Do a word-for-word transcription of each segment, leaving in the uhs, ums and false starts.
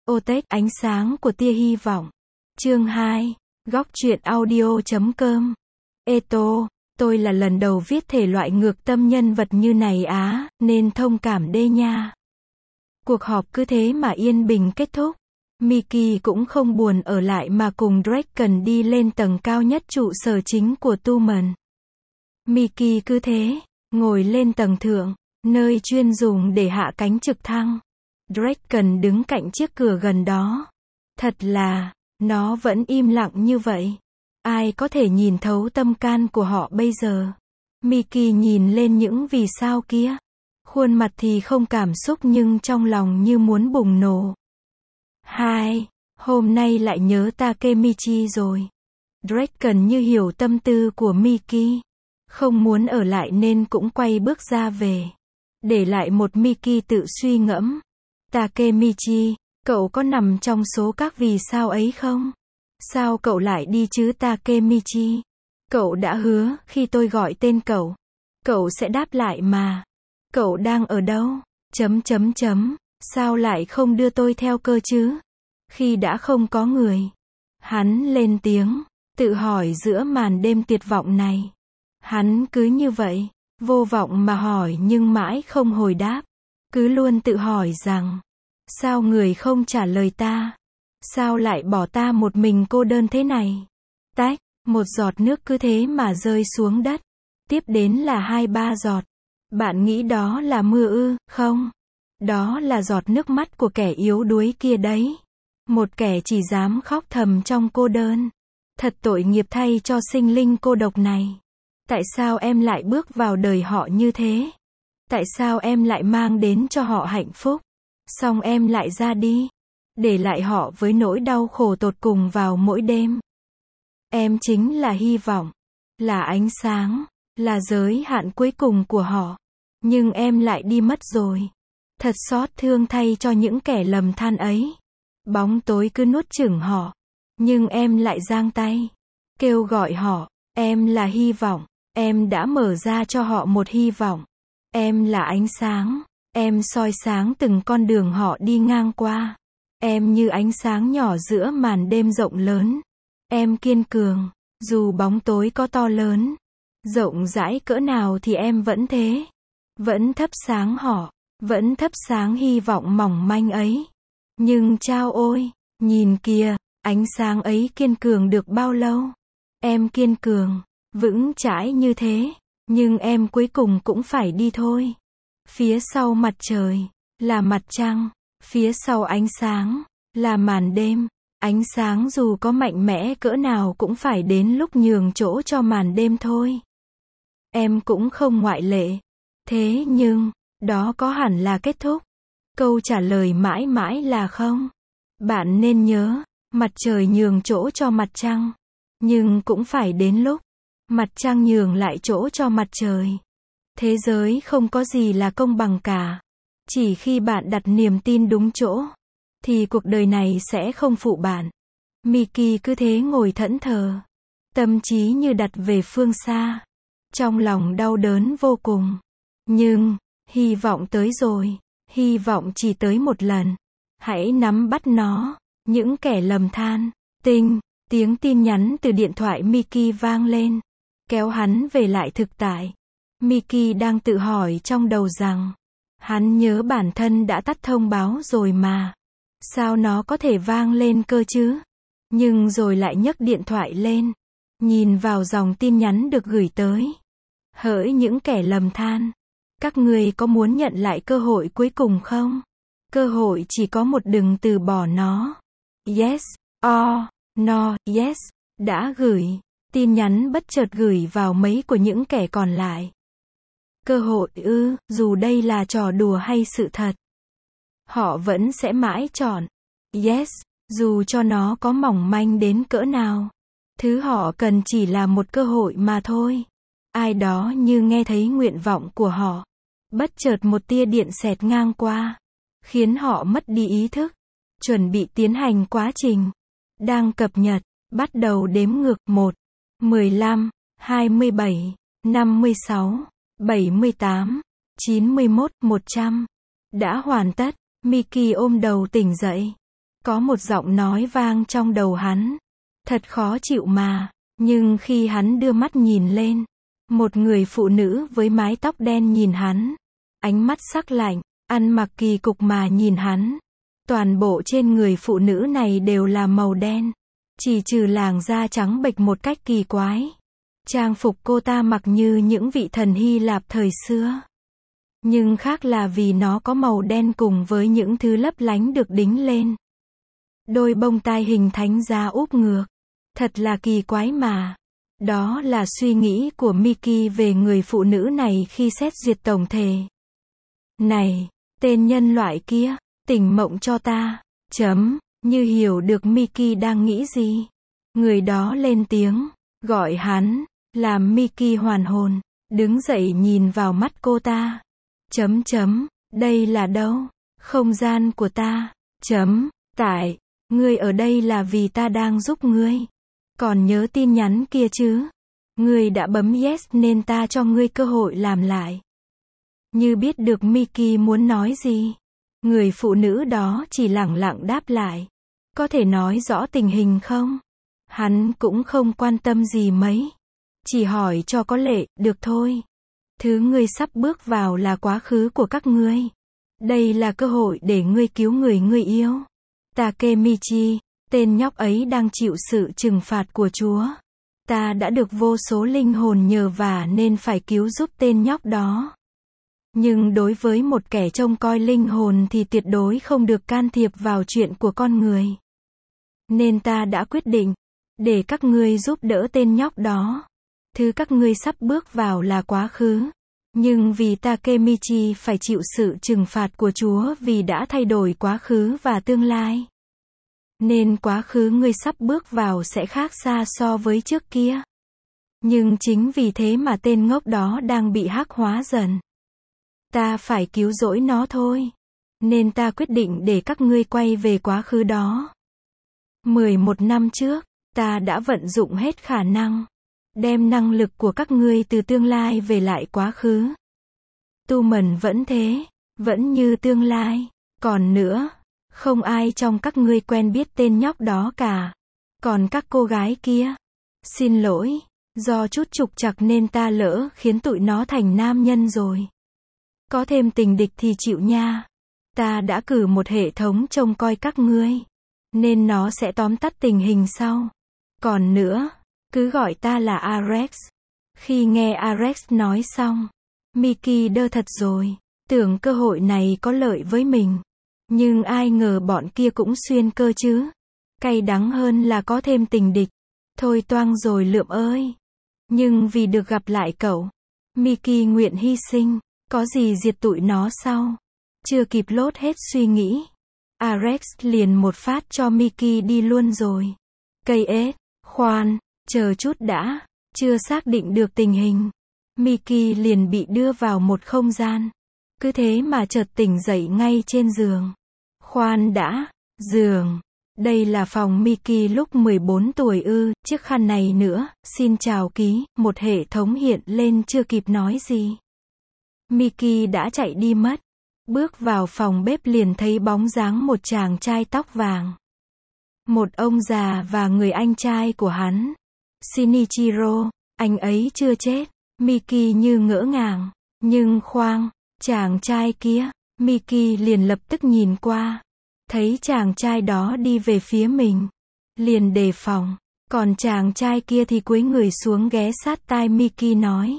Otech, ánh sáng của tia hy vọng. Chương hai. Góc truyện audio.com. Eto, tôi là lần đầu viết thể loại ngược tâm nhân vật như này á, nên thông cảm đê nha. Cuộc họp cứ thế mà yên bình kết thúc. Mickey cũng không buồn ở lại mà cùng Draken đi lên tầng cao nhất trụ sở chính của Tumen. Mickey cứ thế, ngồi lên tầng thượng, nơi chuyên dùng để hạ cánh trực thăng. Draken đứng cạnh chiếc cửa gần đó. Thật là, nó vẫn im lặng như vậy. Ai có thể nhìn thấu tâm can của họ bây giờ? Mickey nhìn lên những vì sao kia. Khuôn mặt thì không cảm xúc nhưng trong lòng như muốn bùng nổ. Hai, hôm nay lại nhớ Takemichi rồi. Draken như hiểu tâm tư của Mickey. Không muốn ở lại nên cũng quay bước ra về. Để lại một Mickey tự suy ngẫm. Takemichi, cậu có nằm trong số các vì sao ấy không? Sao cậu lại đi chứ Takemichi? Cậu đã hứa, khi tôi gọi tên cậu, cậu sẽ đáp lại mà. Cậu đang ở đâu? Chấm chấm chấm, sao lại không đưa tôi theo cơ chứ? Khi đã không có người. Hắn lên tiếng, tự hỏi giữa màn đêm tuyệt vọng này. Hắn cứ như vậy, vô vọng mà hỏi nhưng mãi không hồi đáp. Cứ luôn tự hỏi rằng, sao người không trả lời ta? Sao lại bỏ ta một mình cô đơn thế này? Tách, một giọt nước cứ thế mà rơi xuống đất. Tiếp đến là hai ba giọt. Bạn nghĩ đó là mưa ư, không? Đó là giọt nước mắt của kẻ yếu đuối kia đấy. Một kẻ chỉ dám khóc thầm trong cô đơn. Thật tội nghiệp thay cho sinh linh cô độc này. Tại sao em lại bước vào đời họ như thế? Tại sao em lại mang đến cho họ hạnh phúc? Xong em lại ra đi. Để lại họ với nỗi đau khổ tột cùng vào mỗi đêm. Em chính là hy vọng. Là ánh sáng. Là giới hạn cuối cùng của họ. Nhưng em lại đi mất rồi. Thật xót thương thay cho những kẻ lầm than ấy. Bóng tối cứ nuốt chửng họ. Nhưng em lại giang tay. Kêu gọi họ. Em là hy vọng. Em đã mở ra cho họ một hy vọng. Em là ánh sáng. Em soi sáng từng con đường họ đi ngang qua. Em như ánh sáng nhỏ giữa màn đêm rộng lớn. Em kiên cường. Dù bóng tối có to lớn. Rộng rãi cỡ nào thì em vẫn thế. Vẫn thắp sáng họ. Vẫn thắp sáng hy vọng mỏng manh ấy. Nhưng chao ôi, nhìn kìa, ánh sáng ấy kiên cường được bao lâu? Em kiên cường, vững chãi như thế. Nhưng em cuối cùng cũng phải đi thôi. Phía sau mặt trời, là mặt trăng. Phía sau ánh sáng, là màn đêm. Ánh sáng dù có mạnh mẽ cỡ nào cũng phải đến lúc nhường chỗ cho màn đêm thôi. Em cũng không ngoại lệ. Thế nhưng, đó có hẳn là kết thúc? Câu trả lời mãi mãi là không. Bạn nên nhớ, mặt trời nhường chỗ cho mặt trăng. Nhưng cũng phải đến lúc mặt trăng nhường lại chỗ cho mặt trời. Thế giới không có gì là công bằng cả. Chỉ khi bạn đặt niềm tin đúng chỗ, thì cuộc đời này sẽ không phụ bạn. Mickey cứ thế ngồi thẫn thờ. Tâm trí như đặt về phương xa. Trong lòng đau đớn vô cùng. Nhưng, hy vọng tới rồi. Hy vọng chỉ tới một lần. Hãy nắm bắt nó. Những kẻ lầm than. Tinh, tiếng tin nhắn từ điện thoại Mickey vang lên. Kéo hắn về lại thực tại. Mickey đang tự hỏi trong đầu rằng, hắn nhớ bản thân đã tắt thông báo rồi mà. Sao nó có thể vang lên cơ chứ? Nhưng rồi lại nhấc điện thoại lên. Nhìn vào dòng tin nhắn được gửi tới. Hỡi những kẻ lầm than. Các người có muốn nhận lại cơ hội cuối cùng không? Cơ hội chỉ có một, đừng từ bỏ nó. Yes, or, no, yes. Đã gửi. Tin nhắn bất chợt gửi vào mấy của những kẻ còn lại. Cơ hội ư, dù đây là trò đùa hay sự thật. Họ vẫn sẽ mãi chọn. Yes, dù cho nó có mỏng manh đến cỡ nào. Thứ họ cần chỉ là một cơ hội mà thôi. Ai đó như nghe thấy nguyện vọng của họ. Bất chợt một tia điện xẹt ngang qua. Khiến họ mất đi ý thức. Chuẩn bị tiến hành quá trình. Đang cập nhật. Bắt đầu đếm ngược. một, mười lăm, hai mươi bảy, năm mươi sáu, bảy mươi tám, chín mươi mốt, một trăm. Đã hoàn tất. Mickey ôm đầu tỉnh dậy. Có một giọng nói vang trong đầu hắn. Thật khó chịu mà. Nhưng khi hắn đưa mắt nhìn lên, một người phụ nữ với mái tóc đen nhìn hắn. Ánh mắt sắc lạnh, ăn mặc kỳ cục mà nhìn hắn. Toàn bộ trên người phụ nữ này đều là màu đen. Chỉ trừ làn da trắng bệch một cách kỳ quái. Trang phục cô ta mặc như những vị thần Hy Lạp thời xưa. Nhưng khác là vì nó có màu đen cùng với những thứ lấp lánh được đính lên. Đôi bông tai hình thánh giá úp ngược. Thật là kỳ quái mà. Đó là suy nghĩ của Mickey về người phụ nữ này khi xét duyệt tổng thể. Này, tên nhân loại kia, tỉnh mộng cho ta. Chấm, như hiểu được Mickey đang nghĩ gì. Người đó lên tiếng, gọi hắn, làm Mickey hoàn hồn, đứng dậy nhìn vào mắt cô ta. Chấm chấm, đây là đâu? Không gian của ta. Chấm, tại, ngươi ở đây là vì ta đang giúp ngươi. Còn nhớ tin nhắn kia chứ? Ngươi đã bấm yes nên ta cho ngươi cơ hội làm lại. Như biết được Mickey muốn nói gì, người phụ nữ đó chỉ lẳng lặng đáp lại. Có thể nói rõ tình hình không? Hắn cũng không quan tâm gì mấy. Chỉ hỏi cho có lệ, được thôi. Thứ ngươi sắp bước vào là quá khứ của các ngươi. Đây là cơ hội để ngươi cứu người ngươi yêu. Takemichi, tên nhóc ấy đang chịu sự trừng phạt của Chúa. Ta đã được vô số linh hồn nhờ vả nên phải cứu giúp tên nhóc đó. Nhưng đối với một kẻ trông coi linh hồn thì tuyệt đối không được can thiệp vào chuyện của con người. Nên ta đã quyết định, để các ngươi giúp đỡ tên nhóc đó. Thứ các ngươi sắp bước vào là quá khứ. Nhưng vì Takemichi phải chịu sự trừng phạt của Chúa vì đã thay đổi quá khứ và tương lai. Nên quá khứ ngươi sắp bước vào sẽ khác xa so với trước kia. Nhưng chính vì thế mà tên ngốc đó đang bị hắc hóa dần. Ta phải cứu rỗi nó thôi. Nên ta quyết định để các ngươi quay về quá khứ đó. mười một năm trước, ta đã vận dụng hết khả năng. Đem năng lực của các ngươi từ tương lai về lại quá khứ. Tu Mần vẫn thế, vẫn như tương lai. Còn nữa, không ai trong các ngươi quen biết tên nhóc đó cả. Còn các cô gái kia, xin lỗi, do chút trục trặc nên ta lỡ khiến tụi nó thành nam nhân rồi. Có thêm tình địch thì chịu nha. Ta đã cử một hệ thống trông coi các ngươi, nên nó sẽ tóm tắt tình hình sau. Còn nữa, cứ gọi ta là Arex. Khi nghe Arex nói xong, Mickey đơ thật rồi, tưởng cơ hội này có lợi với mình. Nhưng ai ngờ bọn kia cũng xuyên cơ chứ. Cay đắng hơn là có thêm tình địch. Thôi toang rồi Lượm ơi. Nhưng vì được gặp lại cậu, Mickey nguyện hy sinh. Có gì diệt tụi nó sau. Chưa kịp lốt hết suy nghĩ, Arex liền một phát cho Mickey đi luôn rồi. Cây ếch, khoan, chờ chút đã, chưa xác định được tình hình. Mickey liền bị đưa vào một không gian. Cứ thế mà chợt tỉnh dậy ngay trên giường. Khoan đã, giường. Đây là phòng Mickey lúc mười bốn tuổi ư, chiếc khăn này nữa, xin chào ký, một hệ thống hiện lên chưa kịp nói gì. Mickey đã chạy đi mất. Bước vào phòng bếp liền thấy bóng dáng một chàng trai tóc vàng. Một ông già và người anh trai của hắn. Shinichiro, anh ấy chưa chết. Mickey như ngỡ ngàng. Nhưng khoan, chàng trai kia. Mickey liền lập tức nhìn qua. Thấy chàng trai đó đi về phía mình. Liền đề phòng. Còn chàng trai kia thì cúi người xuống ghé sát tai Mickey nói.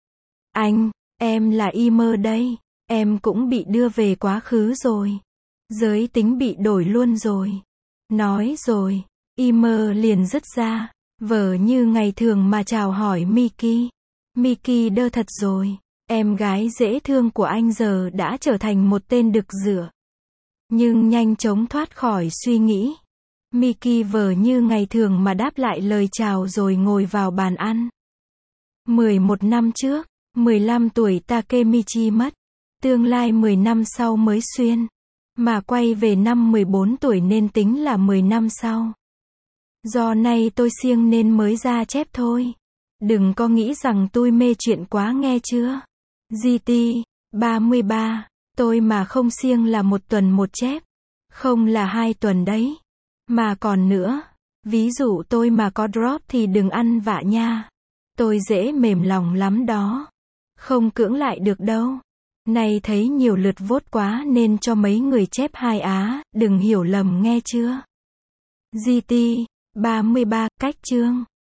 Anh, em là Imer đây. Em cũng bị đưa về quá khứ rồi. Giới tính bị đổi luôn rồi. Nói rồi, Imer liền dứt ra, vờ như ngày thường mà chào hỏi Mickey. Mickey đơ thật rồi. Em gái dễ thương của anh giờ đã trở thành một tên đực rửa. Nhưng nhanh chóng thoát khỏi suy nghĩ. Mickey vờ như ngày thường mà đáp lại lời chào rồi ngồi vào bàn ăn. mười một năm trước, mười lăm tuổi Takemichi mất. Tương lai mười năm sau mới xuyên. Mà quay về năm mười bốn tuổi nên tính là mười năm sau. Do nay tôi siêng nên mới ra chép thôi. Đừng có nghĩ rằng tôi mê chuyện quá nghe chưa. giê tê ba mươi ba, tôi mà không siêng là một tuần một chép. Không là hai tuần đấy. Mà còn nữa. Ví dụ tôi mà có drop thì đừng ăn vạ nha. Tôi dễ mềm lòng lắm đó. Không cưỡng lại được đâu. Này thấy nhiều lượt vote quá nên cho mấy người chép hai á, đừng hiểu lầm nghe chưa. giê tê ba mươi ba, cách chương.